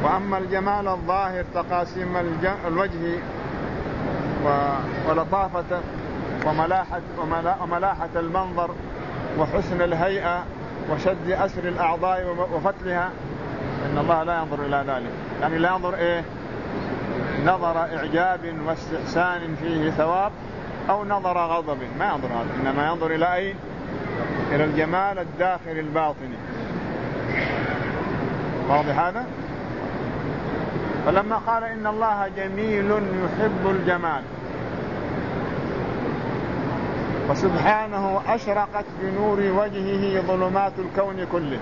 وأما الجمال الظاهر تقاسيم الوجه ولطافة وملاحة المنظر وحسن الهيئة وشد أسر الأعضاء وفتلها، إن الله لا ينظر إلى ذلك. يعني لا ينظر نظر إعجاب واستحسان فيه ثواب أو نظر غضب، ما ينظر هذا، إنما ينظر إلى إلى الجمال الداخل الباطني. واضح هذا؟ فلما قال إن الله جميل يحب الجمال، وسبحانه أشرقت بنور وجهه ظلمات الكون كله،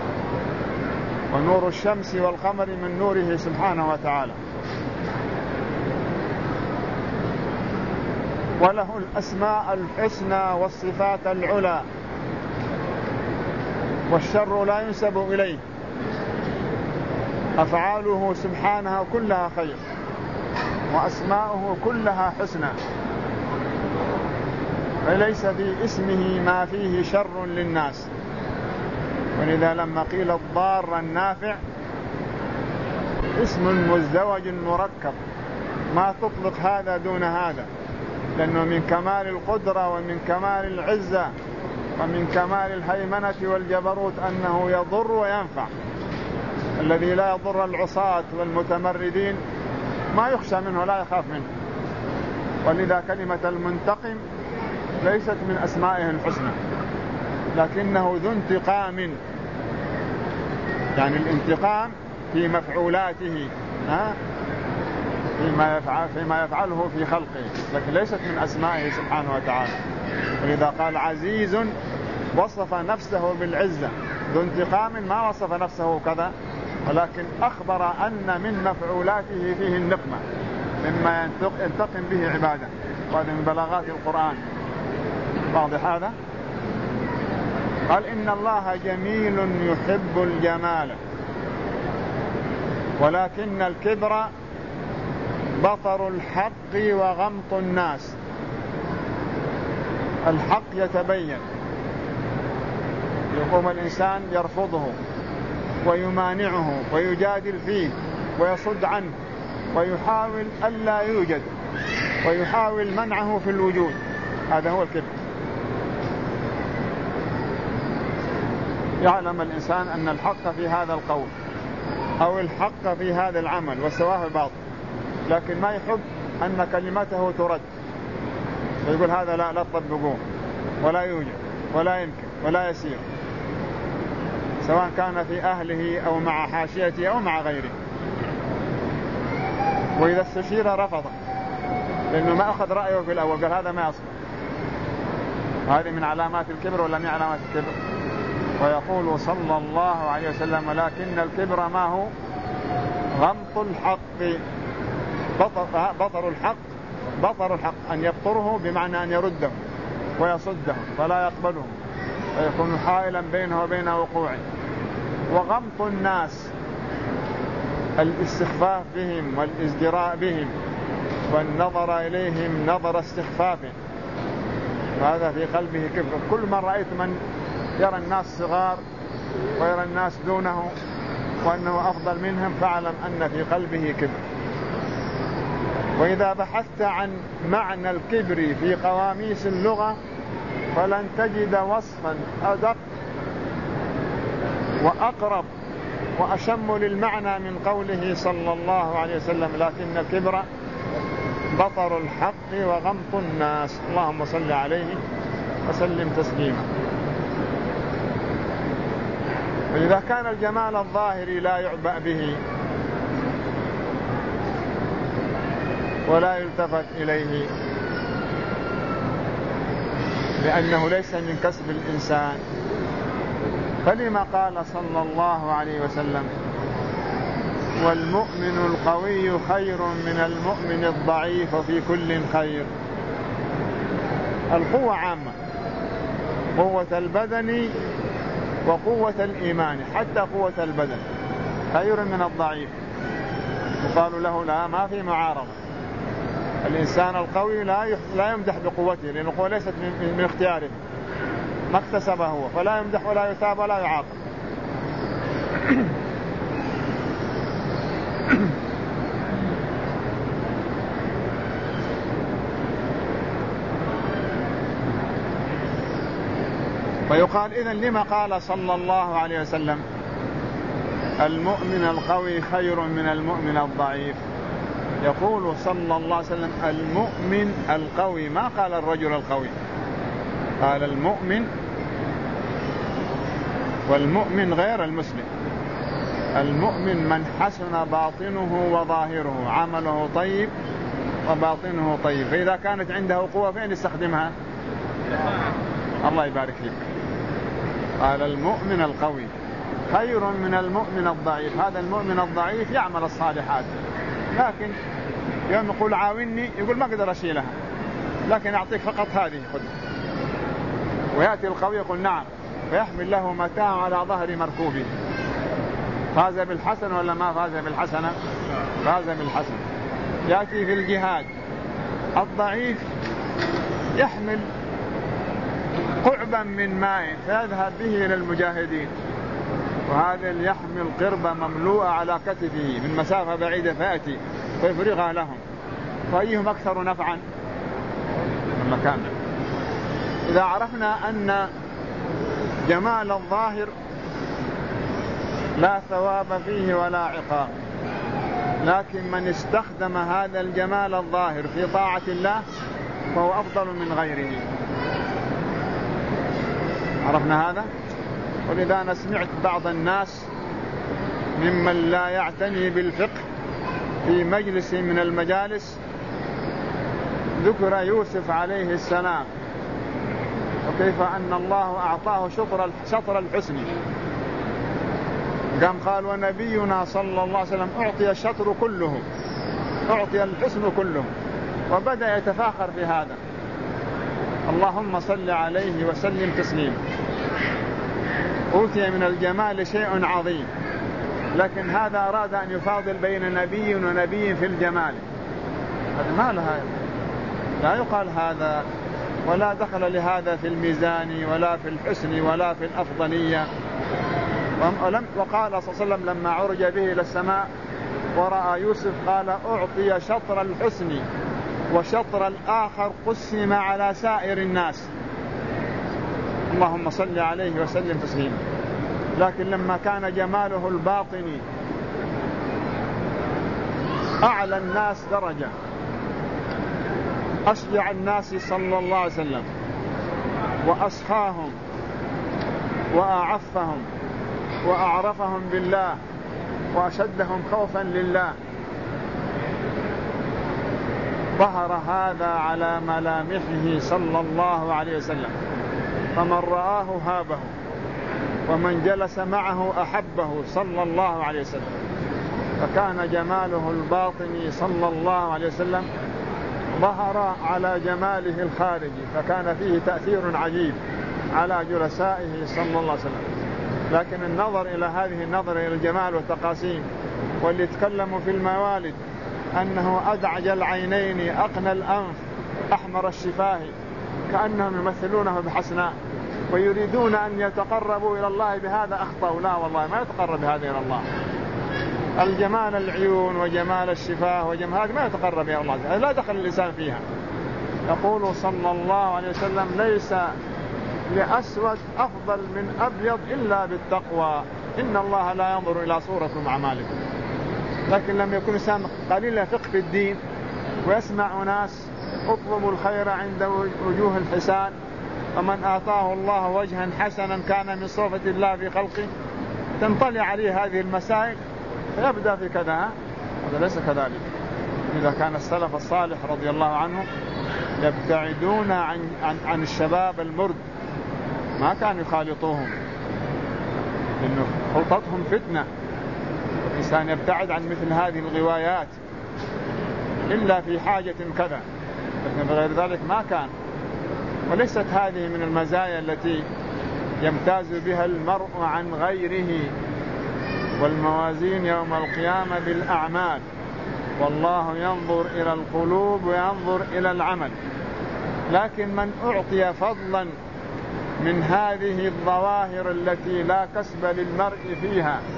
ونور الشمس والقمر من نوره سبحانه وتعالى، وله الأسماء الحسنى والصفات العلى، والشر لا ينسب إليه، أفعاله سبحانه كلها خير، وأسماؤه كلها حسنى، فليس في اسمه ما فيه شر للناس. ولذا لما قيل الضار النافع اسم مزدوج مركب، ما تطلق هذا دون هذا، لأنه من كمال القدرة ومن كمال العزة ومن كمال الهيمنة والجبروت أنه يضر وينفع. الذي لا يضر العصاة والمتمردين ما يخشى منه، لا يخاف منه. ولذا كلمة المنتقم ليست من أسمائه الحسنى، لكنه ذو انتقام، يعني الانتقام في مفعولاته، فيما يفعله في خلقه، لكن ليست من أسمائه سبحانه وتعالى. ولذا قال عزيز وصف نفسه بالعزة، ذو انتقام ما وصف نفسه كذا، ولكن أخبر أن من مفعولاته فيه النقمة، مما ينتقم به عباده، وهذا من بلاغات القرآن. واضح هذا؟ قال إن الله جميل يحب الجمال، ولكن الكبر بطر الحق وغمط الناس. الحق يتبين، يقوم الإنسان يرفضه ويمانعه ويجادل فيه ويصد عنه ويحاول ألا يوجد ويحاول منعه في الوجود، هذا هو الكبر. يعلم الإنسان أن الحق في هذا القول أو الحق في هذا العمل وسواه باطل، لكن ما يحب أن كلمته ترد، ويقول هذا لا تطبقوه، ولا يوجد ولا يمكن ولا يسير، سواء كان في أهله أو مع حاشيته أو مع غيره. وإذا استشير رفض، لأنه ما أخذ رأيه في الأول، قال هذا ما يصلح. هذه من علامات الكبر ولا من علامات الكبر؟ ويقول صلى الله عليه وسلم لكن الكبر ما هو؟ غمط الحق، بطر الحق أن يبطره بمعنى أن يرده ويصده فلا يقبله، ويكون حائلا بينه وبين وقوعه. وغمط الناس الاستخفاف بهم والازدراء بهم والنظر إليهم نظر استخفاف، وهذا في قلبه كبر. كل من رأيت من يرى الناس صغار ويرى الناس دونه وأنه أفضل منهم فاعلم أن في قلبه كبر. وإذا بحثت عن معنى الكبر في قواميس اللغة فلن تجد وصفا أدق وأقرب وأشم للمعنى من قوله صلى الله عليه وسلم لكن الكبر بطر الحق وغمط الناس. اللهم صل عليه وسلم تسليما. وإذا كان الجمال الظاهري لا يعبأ به ولا يلتفت إليه لأنه ليس من كسب الإنسان، فلما قال صلى الله عليه وسلم والمؤمن القوي خير من المؤمن الضعيف في كل خير؟ القوة عامة، قوة البدن وقوة الإيمان، حتى قوة البدن خير من الضعيف. وقالوا له لا، ما في معارضة. الإنسان القوي لا يمدح بقوته، لأن القوة ليست من اختياره، ما اكتسبه هو، فلا يمدح ولا يثاب ولا يعاقب. ويقال إذن لما قال صلى الله عليه وسلم المؤمن القوي خير من المؤمن الضعيف؟ يقول صلى الله عليه وسلم المؤمن القوي، ما قال الرجل القوي، قال المؤمن، والمؤمن غير المسلم. المؤمن من حسن باطنه وظاهره، عمله طيب وباطنه طيب، فإذا كانت عنده قوة فين يستخدمها؟ الله يبارك فيك. قال المؤمن القوي خير من المؤمن الضعيف. هذا المؤمن الضعيف يعمل الصالحات، لكن يوم يقول عاوني يقول ما أقدر أشيلها، لكن أعطيك فقط هذه خذ. ويأتي القوي يقول نعم، فيحمل له متاع على ظهر مركوبه. فاز بالحسن ولا ما فاز بالحسنة؟ فاز بالحسن. يأتي في الجهاد الضعيف يحمل قعبا من ماء فيذهب به إلى المجاهدين، وهذا يحمل قربة مملوءة على كتفه من مسافة بعيدة فيأتي فيفرغها لهم، فأيهم أكثر نفعا؟ المكان. إذا عرفنا أن جمال الظاهر لا ثواب فيه ولا عقاب، لكن من استخدم هذا الجمال الظاهر في طاعة الله فهو أفضل من غيره. عرفنا هذا؟ ولذا أنا سمعت بعض الناس ممن لا يعتني بالفقه في مجلس من المجالس ذكر يوسف عليه السلام وكيف أن الله أعطاه شطر الحسن. قال ونبينا صلى الله عليه وسلم أعطي الشطر كله، أعطي الحسن كله، وبدأ يتفاخر في هذا. اللهم صل عليه وسلم تسليما. أوتي من الجمال شيء عظيم، لكن هذا أراد أن يفاضل بين نبي ونبي في الجمال. هذا ما لها، لا يقال هذا، ولا دخل لهذا في الميزان ولا في الحسن ولا في الأفضلية. وقال صلى الله عليه وسلم لما عرج به إلى السماء ورأى يوسف قال أعطي شطر الحسن وشطر الآخر قسم على سائر الناس. اللهم صل عليه وسلم تسليما. لكن لما كان جماله الباطني أعلى الناس درجة، أشجع الناس صلى الله عليه وسلم، وأسخاهم وأعفهم وأعرفهم بالله وأشدهم خوفا لله، ظهر هذا على ملامحه صلى الله عليه وسلم، فمن رآه هابه ومن جلس معه أحبه صلى الله عليه وسلم. فكان جماله الباطني صلى الله عليه وسلم ظهر على جماله الخارجي، فكان فيه تأثير عجيب على جلسائه صلى الله عليه وسلم. لكن النظر إلى هذه النظر إلى الجمال والتقاسيم، واللي تكلموا في الموالد أنه أدعج العينين أقنى الأنف أحمر الشفاه كأنهم يمثلونه بحسناء ويريدون أن يتقربوا إلى الله بهذا، أخطأوا. لا والله ما يتقرب بهذا إلى الله. الجمال العيون وجمال الشفاه وجمال هذا ما يتقرب إلى الله، لا دخل الإنسان فيها. يقول صلى الله عليه وسلم ليس لأسود أفضل من أبيض إلا بالتقوى، إن الله لا ينظر إلى صوركم وأعمالكم. لكن لم يكن إنسان قليل فقه في الدين ويسمع ناس اطلبوا الخير عند وجوه الحسان، ومن آتاه الله وجها حسنا كان من صفة الله في خلقه، تنطلع عليه هذه المسائل فيبدأ في كذا. هذا ليس كذلك. إذا كان السلف الصالح رضي الله عنه يبتعدون عن الشباب المرد، ما كانوا يخالطوهم، لأنه خلطتهم فتنة، الإنسان يبتعد عن مثل هذه الغوايات إلا في حاجة كذا، لكن بغير ذلك ما كان. وليست هذه من المزايا التي يمتاز بها المرء عن غيره. والموازين يوم القيامة بالأعمال، والله ينظر إلى القلوب وينظر إلى العمل. لكن من أعطي فضلا من هذه الظواهر التي لا كسب للمرء فيها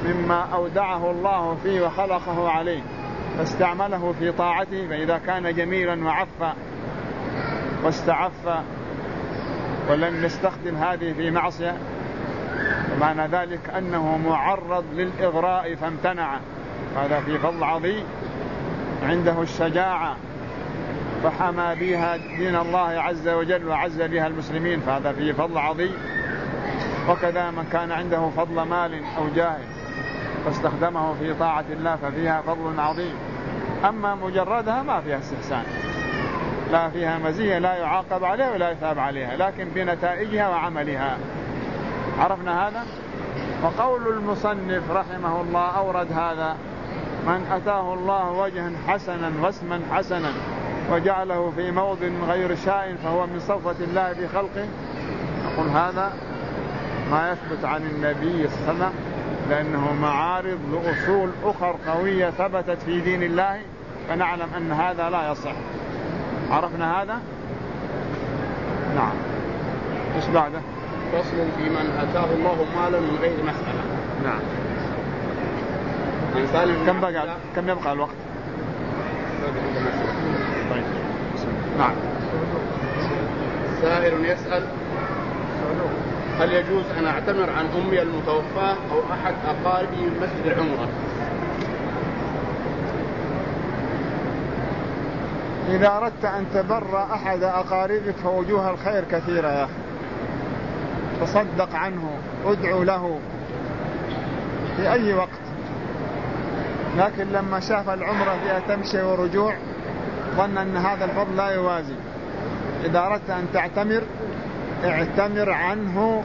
مما أودعه الله فيه وخلقه عليه فاستعمله في طاعته، فإذا كان جميلا وعفى واستعفى ولم يستخدم هذه في معصية ومعنى ذلك أنه معرض للإغراء فامتنع، هذا في فضل عظيم. عنده الشجاعة فحمى بها دين الله عز وجل وعز بها المسلمين، فهذا فيه فضل عظيم. وكذا من كان عنده فضل مال أو جاه فاستخدمه في طاعة الله ففيها فضل عظيم. أما مجردها ما فيها استحسان، لا فيها مزية، لا يعاقب عليها ولا يثاب عليها، لكن بنتائجها وعملها. عرفنا هذا. وقول المصنف رحمه الله أورد هذا: من أتاه الله وجها حسنا واسما حسنا وجعله في موضع غير شاء فهو من صفوة الله بخلقه. نقول هذا ما يثبت عن النبي صلى الله عليه وسلم، لأنه معارض لأصول أخر قوية ثبتت في دين الله، فنعلم أن هذا لا يصح. عرفنا هذا. نعم. إيش بعده؟ فصل في من أتاه الله مالا من غير مسألة. نعم. كم يبقى الوقت؟ طيب. نعم. سائل يسأل: هل يجوز أن أعتمر عن أمي المتوفاة أو أحد أقاربي من مسجد العمرة؟ إذا أردت أن تبر أحد أقاربك فوجوه الخير كثيرة يا أخي، تصدق عنه، ادعو له في أي وقت. لكن لما شاف العمرة فيها تمشي ورجوع ظن أن هذا الفضل لا يوازي. إذا أردت أن تعتمر اعتمر عنه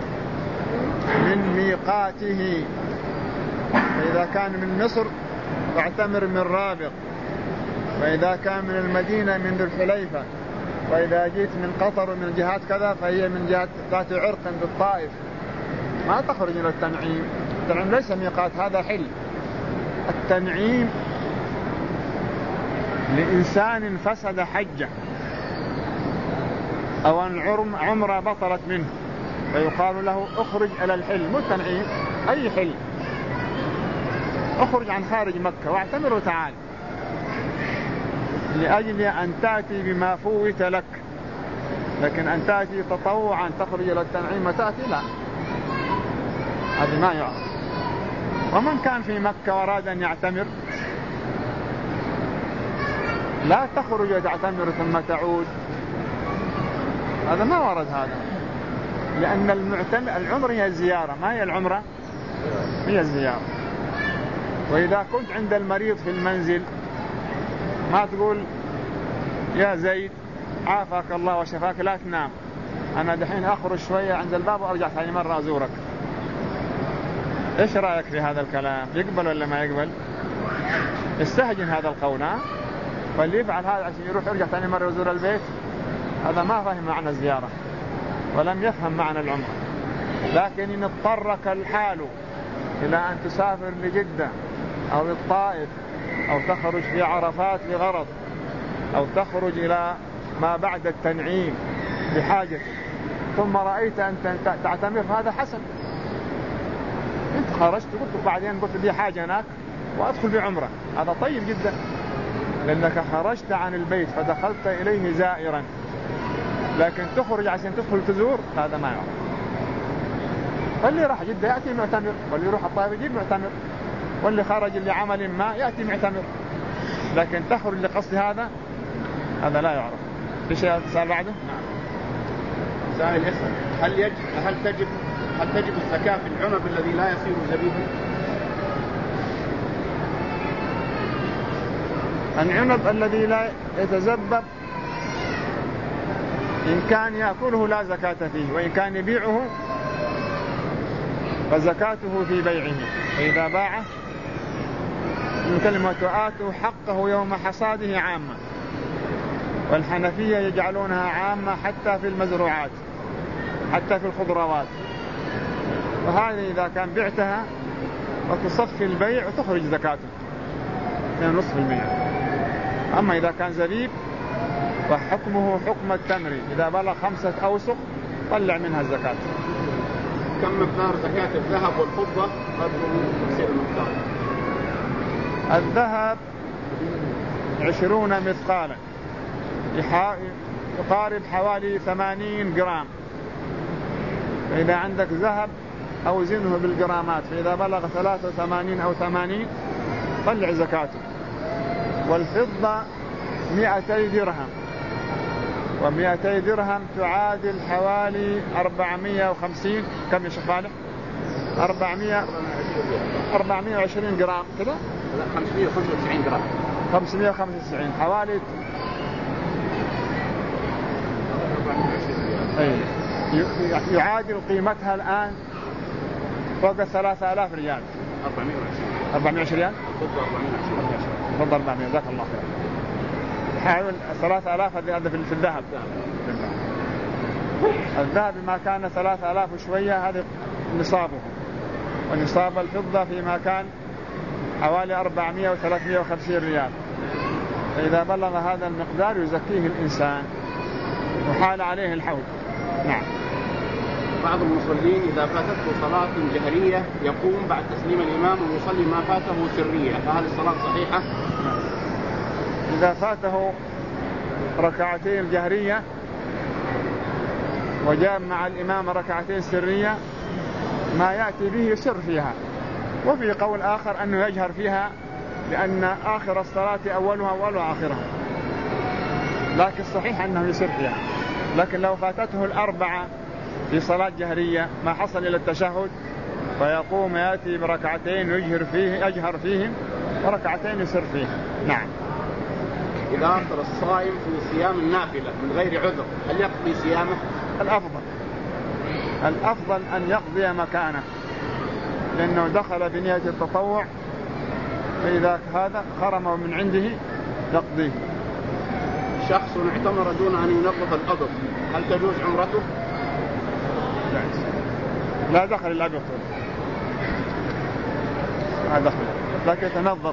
من ميقاته، فإذا كان من مصر فاعتمر من رابغ، وإذا كان من المدينة من ذو الحليفة، وإذا جيت من قطر ومن جهات كذا فهي من جهة ذات عرق بالطائف. ما تخرج إلى التنعيم. التنعيم ليس ميقات، هذا حل. التنعيم لإنسان فسد حجه أو أن عمره بطلت منه فيقال له اخرج إلى الحل، مو التنعيم، أي حل. اخرج عن خارج مكة واعتمر وتعال، لأجل أن تأتي بما فوت لك. لكن أن تأتي تطوعا تخرج إلى التنعيم وتأتي، لا، هذا ما يعرف. ومن كان في مكة وأراد أن يعتمر لا تخرج وتعتمر ثم تعود، هذا ما ورد هذا. لأن العمر هي الزيارة، ما هي العمرة، هي الزيارة. وإذا كنت عند المريض في المنزل ما تقول يا زيد عافاك الله وشفاك لا تنام، أنا دحين أخرج شوية عند الباب وأرجع ثاني مرة أزورك. إيش رأيك في هذا الكلام؟ يقبل ولا ما يقبل؟ استهجن هذا القول. فاللي يفعل هذا عشان يروح يرجع ثاني مرة يزور البيت هذا ما فهم معنى الزيارة ولم يفهم معنى العمرة. لكن إن اضطرك الحال إلى أن تسافر لجدة أو الطائف أو تخرج في عرفات لغرض أو تخرج إلى ما بعد التنعيم بحاجة ثم رأيت أن تعتمر، هذا حسن. انت خرجت قلت بعدين قلت لي حاجة هناك وأدخل بعمرة، هذا طيب جدا، لأنك خرجت عن البيت فدخلت إليه زائرا. لكن تخرج عشان تدخل تزور هذا ما يعرف. فاللي راح جدة يأتي معتمر، واللي يروح الطائف يجيب معتمر، واللي خرج لعمل ما يأتي معتمر. لكن تخرج لقصد هذا لا يعرف. في شيء تسأل بعده؟ نعم. سائل يسأل: هل تجب الزكاة في العنب الذي لا يصير زبيبا؟ العنب الذي لا يتزبب إن كان يأكله لا زكاة فيه، وإن كان يبيعه فزكاته في بيعه. فإذا باعه كلمة آتوا حقه يوم حصاده عامة، والحنفية يجعلونها عامة حتى في المزروعات حتى في الخضروات. وهذه إذا كان بعتها وتصفي البيع وتخرج زكاته 2.5%. أما إذا كان زبيب فحكمه حكم التمر، إذا بلغ 5 أوسق طلع منها الزكاة. كم مقدار زكاة الذهب والفضة؟ تفسير المقدار. الذهب 20 مثقالا يقارب حوالي 80 جرام. فإذا عندك ذهب أوزنه بالجرامات، فإذا بلغ 83 أو 80 طلع زكاته. والفضة 200 درهم، و200 درهم تعادل حوالي 450. كم يا شيخ صالح؟ 420 جرام كده؟ لا 595 جرام. 595 حوالي. يعادل قيمتها الآن فوق 3000 ريال. 420 ريال؟ فضل 400. جزاك الله خير. حاول 3000 هذا في الذهب. الذهب ما كان 3000 وشوية هذا نصابه، ونصاب الفضة فيما كان حوالي 400 و350 ريال. فإذا بلغ هذا المقدار يزكيه الإنسان وحال عليه الحول. نعم. بعض المصلين إذا فاتته صلاة جهرية يقوم بعد تسليم الإمام ويصلي ما فاته سرية، فهل الصلاة صحيحة؟ إذا فاته ركعتين الجهرية وجاء مع الإمام ركعتين سرية ما يأتي به يسر فيها. وفي قول آخر أنه يجهر فيها لأن آخر الصلاة أولها وآخرها، لكن الصحيح أنه يسر فيها. لكن لو فاتته الأربعة في صلاة جهرية ما حصل إلى التشهد فيقوم يأتي بركعتين يجهر فيهم وركعتين يسر فيهم. نعم. إذا أفطر الصائم في صيام النافلة من غير عذر هل يقضي صيامه؟ الأفضل أن يقضي مكانه، لأنه دخل بنية التطوع، فإذا هذا خرمه من عنده يقضيه. شخص اعتمر دون أن ينظف الأضف هل تجوز عمرته؟ لا دخل إلا بيقضي، ما دخل، لكن تنظف.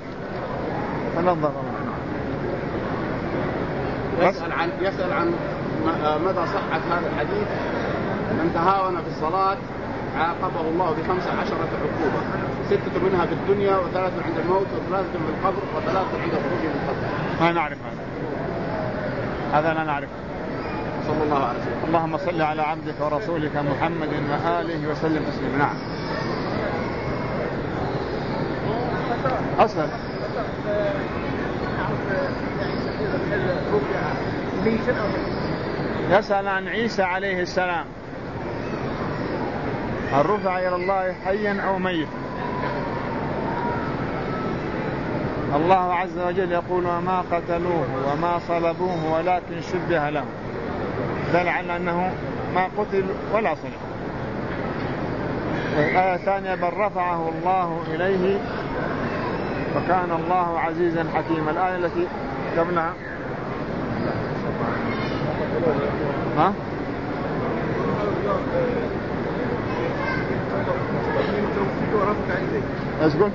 يسأل عن مدى صحة هذا الحديث: من تهاون في الصلاة عاقبه الله ب15 عقوبة، 6 منها في الدنيا و3 عند الموت و3 في القبر و3 عند خروجه من القبر. ما نعرف هذا لا نعرف. صلى الله عليه وسلم. اللهم صل على عبدك ورسولك محمد وآله وسلم تسليما. نعم. أصلا يسأل عن عيسى عليه السلام هل رفع إلى الله حيا أو ميتا؟ الله عز وجل يقول: وما قتلوه وما صلبوه ولكن شبه لهم، دل على أنه ما قتل ولا صلب. والآية الثانية: بل رفعه الله إليه وكان الله عزيزا حكيما. الآية التي قبلها أسكن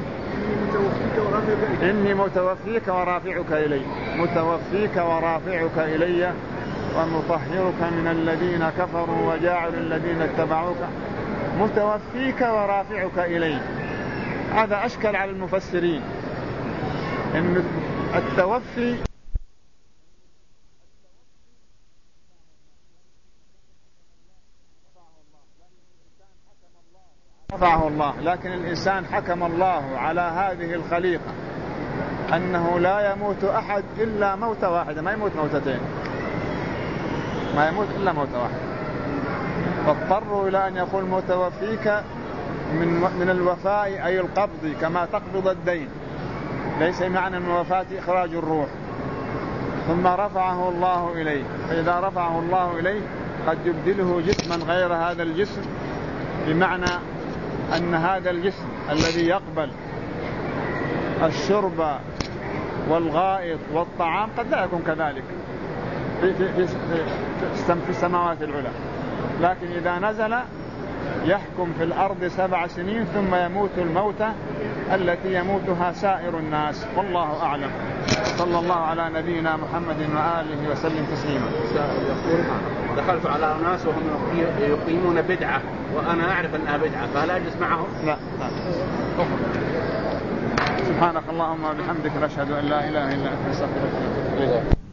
إني متوفيك ورافعك إلي، متوفيك ورافعك إلي ومطهرك من الذين كفروا وجاعل الذين اتبعوك. متوفيك ورافعك إلي، هذا أشكل على المفسرين. إن التوفي رفعه الله، لكن الإنسان حكم الله على هذه الخليقة أنه لا يموت أحد إلا موت واحدة، ما يموت موتتين، ما يموت إلا موت واحد. فاضطروا إلى أن يقول متوفيك من الوفاء أي القبض، كما تقبض الدين، ليس معنى الوفاة إخراج الروح. ثم رفعه الله إليه، فإذا رفعه الله إليه قد يبدله جسما غير هذا الجسم، بمعنى أن هذا الجسم الذي يقبل الشرب والغائط والطعام قد لا يكون كذلك في السماوات العلى، لكن إذا نزل يحكم في الأرض 7 سنين ثم يموت الموتة التي يموتها سائر الناس، والله أعلم. صلى الله على نبينا محمد وآله وسلم تسليما. دخلت على ناس وهم يقيمون بدعة وأنا أعرف أنها بدعة، فهل أجلس معهم؟ لا. سبحانك اللهم وبحمدك نشهد أن لا إله إلا أنت نستغفرك ونتوب إليك.